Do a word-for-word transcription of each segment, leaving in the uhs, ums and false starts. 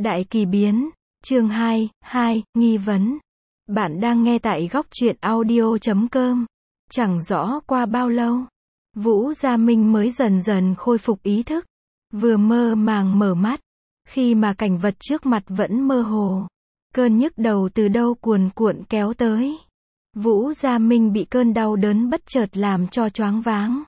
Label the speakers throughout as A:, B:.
A: Đại kỳ biến, chương hai, hai, nghi vấn. Bạn đang nghe tại góc truyện audio chấm com. Chẳng rõ qua bao lâu, Vũ Gia Minh mới dần dần khôi phục ý thức. Vừa mơ màng mở mắt, khi mà cảnh vật trước mặt vẫn mơ hồ. Cơn nhức đầu từ đâu cuồn cuộn kéo tới. Vũ Gia Minh bị cơn đau đớn bất chợt làm cho choáng váng.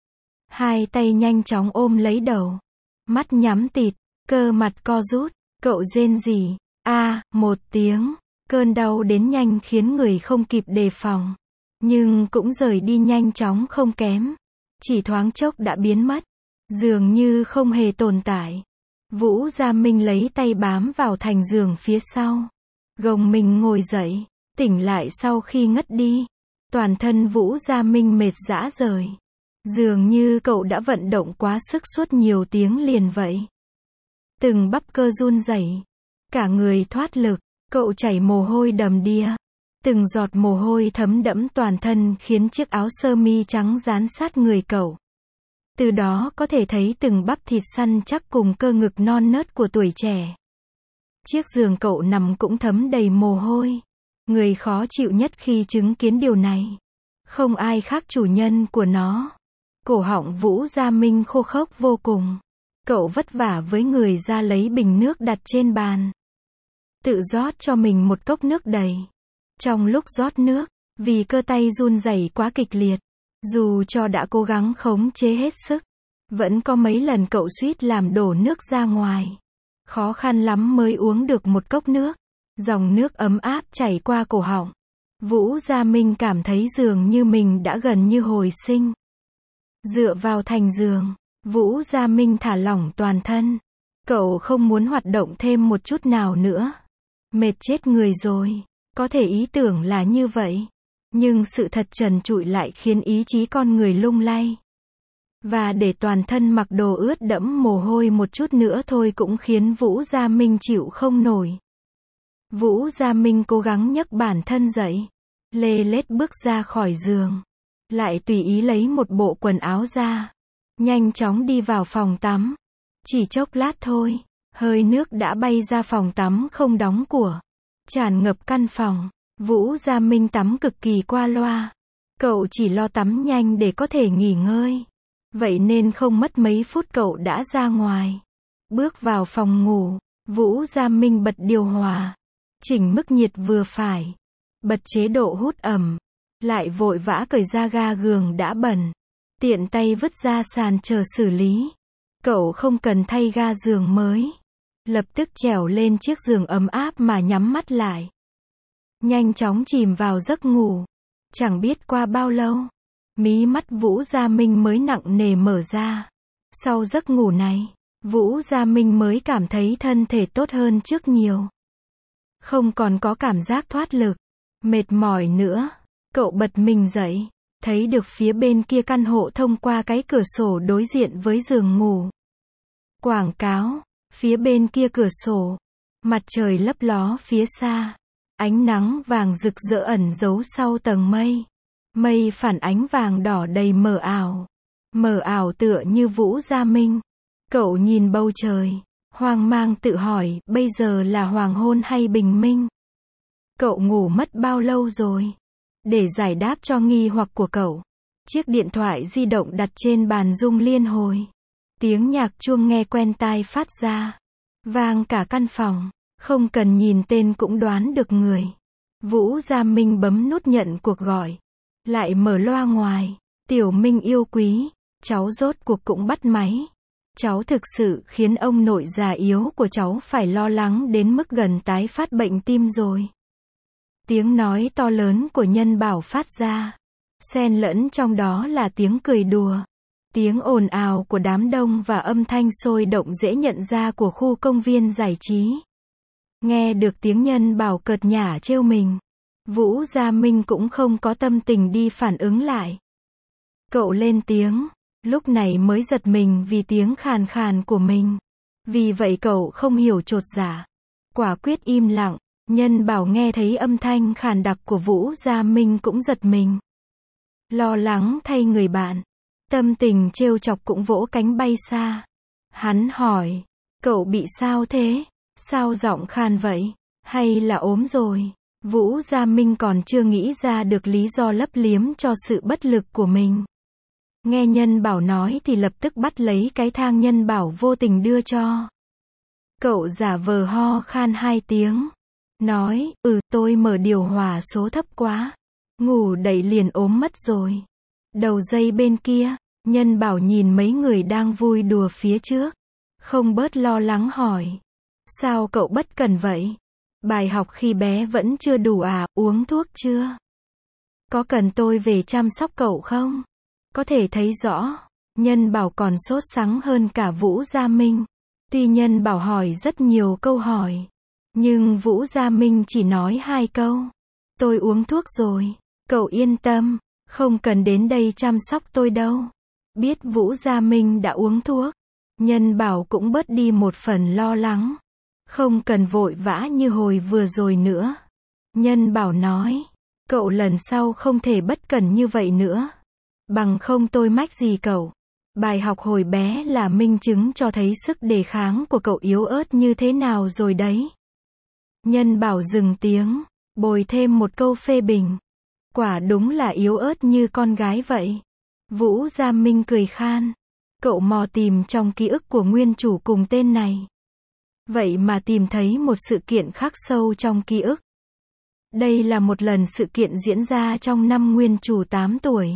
A: Hai tay nhanh chóng ôm lấy đầu. Mắt nhắm tịt, cơ mặt co rút. Cậu rên rỉ, a, một tiếng. Cơn đau đến nhanh khiến người không kịp đề phòng. Nhưng cũng rời đi nhanh chóng không kém. Chỉ thoáng chốc đã biến mất. Dường như không hề tồn tại. Vũ Gia Minh lấy tay bám vào thành giường phía sau. Gồng mình ngồi dậy. Tỉnh lại sau khi ngất đi. Toàn thân Vũ Gia Minh mệt rã rời. Dường như cậu đã vận động quá sức suốt nhiều tiếng liền vậy. Từng bắp cơ run rẩy, cả người thoát lực, cậu chảy mồ hôi đầm đìa. Từng giọt mồ hôi thấm đẫm toàn thân khiến chiếc áo sơ mi trắng dán sát người cậu. Từ đó có thể thấy từng bắp thịt săn chắc cùng cơ ngực non nớt của tuổi trẻ. Chiếc giường cậu nằm cũng thấm đầy mồ hôi. Người khó chịu nhất khi chứng kiến điều này, không ai khác chủ nhân của nó. Cổ họng Vũ Gia Minh khô khốc vô cùng. Cậu vất vả với người ra lấy bình nước đặt trên bàn. Tự rót cho mình một cốc nước đầy. Trong lúc rót nước, vì cơ tay run rẩy quá kịch liệt, dù cho đã cố gắng khống chế hết sức, vẫn có mấy lần cậu suýt làm đổ nước ra ngoài. Khó khăn lắm mới uống được một cốc nước. Dòng nước ấm áp chảy qua cổ họng. Vũ Gia Minh cảm thấy dường như mình đã gần như hồi sinh. Dựa vào thành giường, Vũ Gia Minh thả lỏng toàn thân. Cậu không muốn hoạt động thêm một chút nào nữa. Mệt chết người rồi. Có thể ý tưởng là như vậy. Nhưng sự thật trần trụi lại khiến ý chí con người lung lay. Và để toàn thân mặc đồ ướt đẫm mồ hôi một chút nữa thôi cũng khiến Vũ Gia Minh chịu không nổi. Vũ Gia Minh cố gắng nhấc bản thân dậy. Lê lết bước ra khỏi giường. Lại tùy ý lấy một bộ quần áo ra. Nhanh chóng đi vào phòng tắm. Chỉ chốc lát thôi, hơi nước đã bay ra phòng tắm không đóng của. Tràn ngập căn phòng. Vũ Gia Minh tắm cực kỳ qua loa. Cậu chỉ lo tắm nhanh để có thể nghỉ ngơi. Vậy nên không mất mấy phút cậu đã ra ngoài. Bước vào phòng ngủ, Vũ Gia Minh bật điều hòa. Chỉnh mức nhiệt vừa phải. Bật chế độ hút ẩm. Lại vội vã cởi ra ga giường đã bẩn. Tiện tay vứt ra sàn chờ xử lý. Cậu không cần thay ga giường mới. Lập tức trèo lên chiếc giường ấm áp mà nhắm mắt lại. Nhanh chóng chìm vào giấc ngủ. Chẳng biết qua bao lâu, mí mắt Vũ Gia Minh mới nặng nề mở ra. Sau giấc ngủ này, Vũ Gia Minh mới cảm thấy thân thể tốt hơn trước nhiều. Không còn có cảm giác thoát lực, mệt mỏi nữa. Cậu bật mình dậy, thấy được phía bên kia căn hộ thông qua cái cửa sổ đối diện với giường ngủ. Quảng cáo, phía bên kia cửa sổ, mặt trời lấp ló phía xa. Ánh nắng vàng rực rỡ ẩn giấu sau tầng mây. Mây phản ánh vàng đỏ đầy mờ ảo. Mờ ảo tựa như Vũ Gia Minh. Cậu nhìn bầu trời, hoang mang tự hỏi, bây giờ là hoàng hôn hay bình minh? Cậu ngủ mất bao lâu rồi? Để giải đáp cho nghi hoặc của cậu, chiếc điện thoại di động đặt trên bàn rung liên hồi. Tiếng nhạc chuông nghe quen tai phát ra. Vang cả căn phòng. Không cần nhìn tên cũng đoán được người. Vũ Gia Minh bấm nút nhận cuộc gọi. Lại mở loa ngoài. Tiểu Minh yêu quý. Cháu rốt cuộc cũng bắt máy. Cháu thực sự khiến ông nội già yếu của cháu phải lo lắng đến mức gần tái phát bệnh tim rồi. Tiếng nói to lớn của Nhân Bảo phát ra. Xen lẫn trong đó là tiếng cười đùa. Tiếng ồn ào của đám đông và âm thanh sôi động dễ nhận ra của khu công viên giải trí. Nghe được tiếng Nhân Bảo cợt nhả trêu mình. Vũ Gia Minh cũng không có tâm tình đi phản ứng lại. Cậu lên tiếng. Lúc này mới giật mình vì tiếng khàn khàn của mình. Vì vậy cậu không hiểu chột dạ. Quả quyết im lặng. Nhân Bảo nghe thấy âm thanh khàn đặc của Vũ Gia Minh cũng giật mình. Lo lắng thay người bạn. Tâm tình trêu chọc cũng vỗ cánh bay xa. Hắn hỏi. Cậu bị sao thế? Sao giọng khan vậy? Hay là ốm rồi? Vũ Gia Minh còn chưa nghĩ ra được lý do lấp liếm cho sự bất lực của mình. Nghe Nhân Bảo nói thì lập tức bắt lấy cái thang Nhân Bảo vô tình đưa cho. Cậu giả vờ ho khan hai tiếng. Nói, ừ, tôi mở điều hòa số thấp quá. Ngủ dậy liền ốm mất rồi. Đầu dây bên kia, Nhân Bảo nhìn mấy người đang vui đùa phía trước. Không bớt lo lắng hỏi. Sao cậu bất cần vậy? Bài học khi bé vẫn chưa đủ à, uống thuốc chưa? Có cần tôi về chăm sóc cậu không? Có thể thấy rõ, Nhân Bảo còn sốt sắng hơn cả Vũ Gia Minh. Tuy Nhân Bảo hỏi rất nhiều câu hỏi, nhưng Vũ Gia Minh chỉ nói hai câu. Tôi uống thuốc rồi, cậu yên tâm, không cần đến đây chăm sóc tôi đâu. Biết Vũ Gia Minh đã uống thuốc, Nhân Bảo cũng bớt đi một phần lo lắng. Không cần vội vã như hồi vừa rồi nữa. Nhân Bảo nói, cậu lần sau không thể bất cẩn như vậy nữa. Bằng không tôi mách gì cậu. Bài học hồi bé là minh chứng cho thấy sức đề kháng của cậu yếu ớt như thế nào rồi đấy. Nhân Bảo dừng tiếng, bồi thêm một câu phê bình. Quả đúng là yếu ớt như con gái vậy. Vũ Gia Minh cười khan. Cậu mò tìm trong ký ức của nguyên chủ cùng tên này. Vậy mà tìm thấy một sự kiện khắc sâu trong ký ức. Đây là một lần sự kiện diễn ra trong năm nguyên chủ tám tuổi.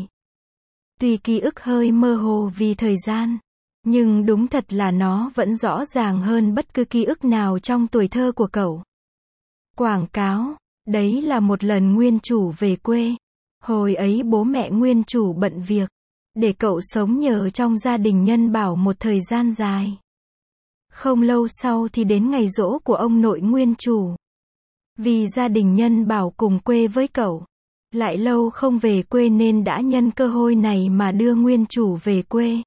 A: Tuy ký ức hơi mơ hồ vì thời gian, nhưng đúng thật là nó vẫn rõ ràng hơn bất cứ ký ức nào trong tuổi thơ của cậu. Quảng cáo, đấy là một lần nguyên chủ về quê. Hồi ấy bố mẹ nguyên chủ bận việc, để cậu sống nhờ trong gia đình Nhân Bảo một thời gian dài. Không lâu sau thì đến ngày giỗ của ông nội nguyên chủ. Vì gia đình Nhân Bảo cùng quê với cậu, lại lâu không về quê nên đã nhân cơ hội này mà đưa nguyên chủ về quê.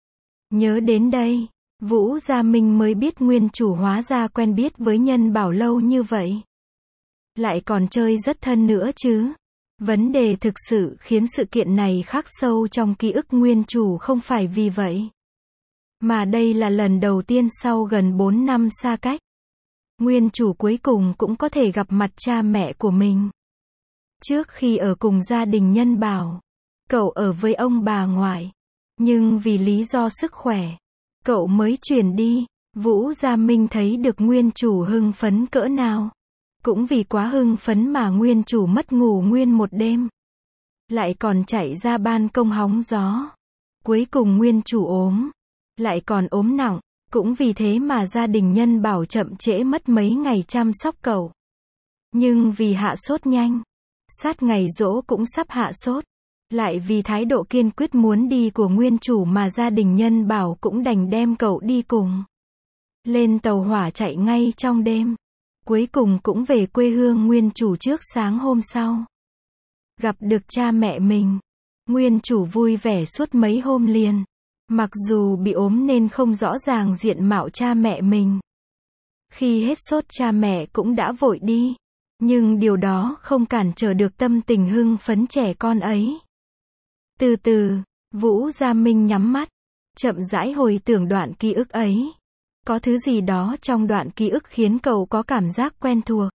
A: Nhớ đến đây, Vũ Gia Minh mới biết nguyên chủ hóa ra quen biết với Nhân Bảo lâu như vậy. Lại còn chơi rất thân nữa chứ. Vấn đề thực sự khiến sự kiện này khắc sâu trong ký ức nguyên chủ không phải vì vậy. Mà đây là lần đầu tiên sau gần bốn năm xa cách. Nguyên chủ cuối cùng cũng có thể gặp mặt cha mẹ của mình. Trước khi ở cùng gia đình Nhân Bảo, cậu ở với ông bà ngoại. Nhưng vì lý do sức khỏe, cậu mới chuyển đi. Vũ Gia Minh thấy được nguyên chủ hưng phấn cỡ nào. Cũng vì quá hưng phấn mà nguyên chủ mất ngủ nguyên một đêm. Lại còn chạy ra ban công hóng gió. Cuối cùng nguyên chủ ốm. Lại còn ốm nặng. Cũng vì thế mà gia đình Nhân Bảo chậm trễ mất mấy ngày chăm sóc cậu. Nhưng vì hạ sốt nhanh, sát ngày giỗ cũng sắp hạ sốt. Lại vì thái độ kiên quyết muốn đi của nguyên chủ mà gia đình Nhân Bảo cũng đành đem cậu đi cùng. Lên tàu hỏa chạy ngay trong đêm. Cuối cùng cũng về quê hương nguyên chủ trước sáng hôm sau. Gặp được cha mẹ mình. Nguyên chủ vui vẻ suốt mấy hôm liền. Mặc dù bị ốm nên không rõ ràng diện mạo cha mẹ mình. Khi hết sốt cha mẹ cũng đã vội đi. Nhưng điều đó không cản trở được tâm tình hưng phấn trẻ con ấy. Từ từ, Vũ Gia Minh nhắm mắt. Chậm rãi hồi tưởng đoạn ký ức ấy. Có thứ gì đó trong đoạn ký ức khiến cậu có cảm giác quen thuộc.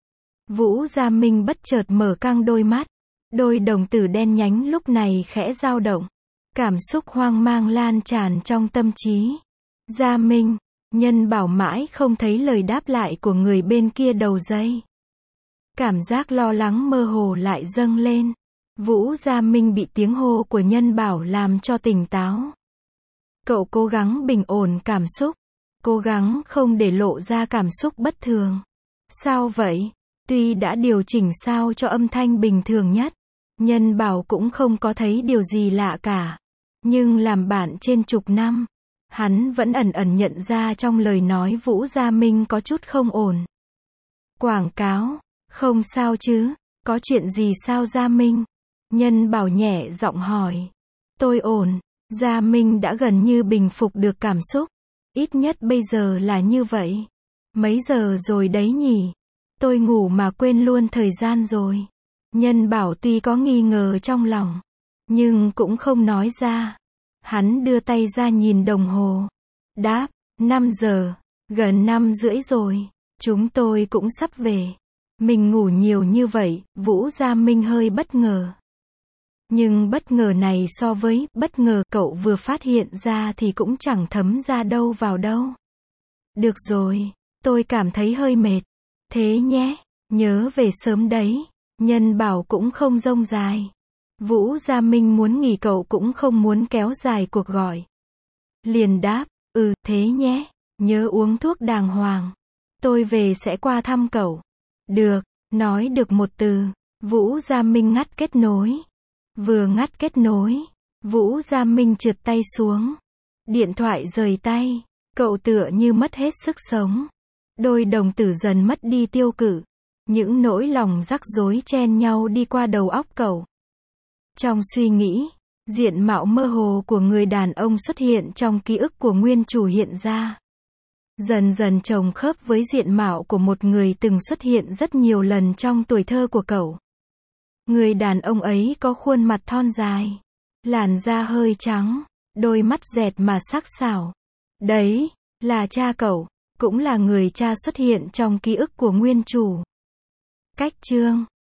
A: Vũ Gia Minh bất chợt mở căng đôi mắt. Đôi đồng tử đen nhánh lúc này khẽ dao động. Cảm xúc hoang mang lan tràn trong tâm trí. Gia Minh, Nhân Bảo mãi không thấy lời đáp lại của người bên kia đầu dây. Cảm giác lo lắng mơ hồ lại dâng lên. Vũ Gia Minh bị tiếng hô của Nhân Bảo làm cho tỉnh táo. Cậu cố gắng bình ổn cảm xúc. Cố gắng không để lộ ra cảm xúc bất thường. Sao vậy? Tuy đã điều chỉnh sao cho âm thanh bình thường nhất, Nhân Bảo cũng không có thấy điều gì lạ cả. Nhưng làm bạn trên chục năm, hắn vẫn ẩn ẩn nhận ra trong lời nói Vũ Gia Minh có chút không ổn. Quảng cáo, không sao chứ, có chuyện gì sao Gia Minh? Nhân Bảo nhẹ giọng hỏi. Tôi ổn, Gia Minh đã gần như bình phục được cảm xúc. Ít nhất bây giờ là như vậy. Mấy giờ rồi đấy nhỉ? Tôi ngủ mà quên luôn thời gian rồi. Nhân Bảo tuy có nghi ngờ trong lòng, nhưng cũng không nói ra. Hắn đưa tay ra nhìn đồng hồ. Đáp, năm giờ, gần năm rưỡi rồi. Chúng tôi cũng sắp về. Mình ngủ nhiều như vậy, Vũ Gia Minh hơi bất ngờ. Nhưng bất ngờ này so với bất ngờ cậu vừa phát hiện ra thì cũng chẳng thấm ra đâu vào đâu. Được rồi, tôi cảm thấy hơi mệt. Thế nhé, nhớ về sớm đấy. Nhân bảo cũng không rông dài. Vũ Gia Minh muốn nghỉ, cậu cũng không muốn kéo dài cuộc gọi. Liền đáp, ừ, thế nhé, nhớ uống thuốc đàng hoàng. Tôi về sẽ qua thăm cậu. Được, nói được một từ, Vũ Gia Minh ngắt kết nối. Vừa ngắt kết nối, Vũ Gia Minh trượt tay xuống. Điện thoại rời tay, cậu tựa như mất hết sức sống. Đôi đồng tử dần mất đi tiêu cự. Những nỗi lòng rắc rối chen nhau đi qua đầu óc cậu. Trong suy nghĩ, diện mạo mơ hồ của người đàn ông xuất hiện trong ký ức của nguyên chủ hiện ra. Dần dần chồng khớp với diện mạo của một người từng xuất hiện rất nhiều lần trong tuổi thơ của cậu. Người đàn ông ấy có khuôn mặt thon dài, làn da hơi trắng, đôi mắt dẹt mà sắc sảo. Đấy, là cha cậu, cũng là người cha xuất hiện trong ký ức của nguyên chủ. Cách chương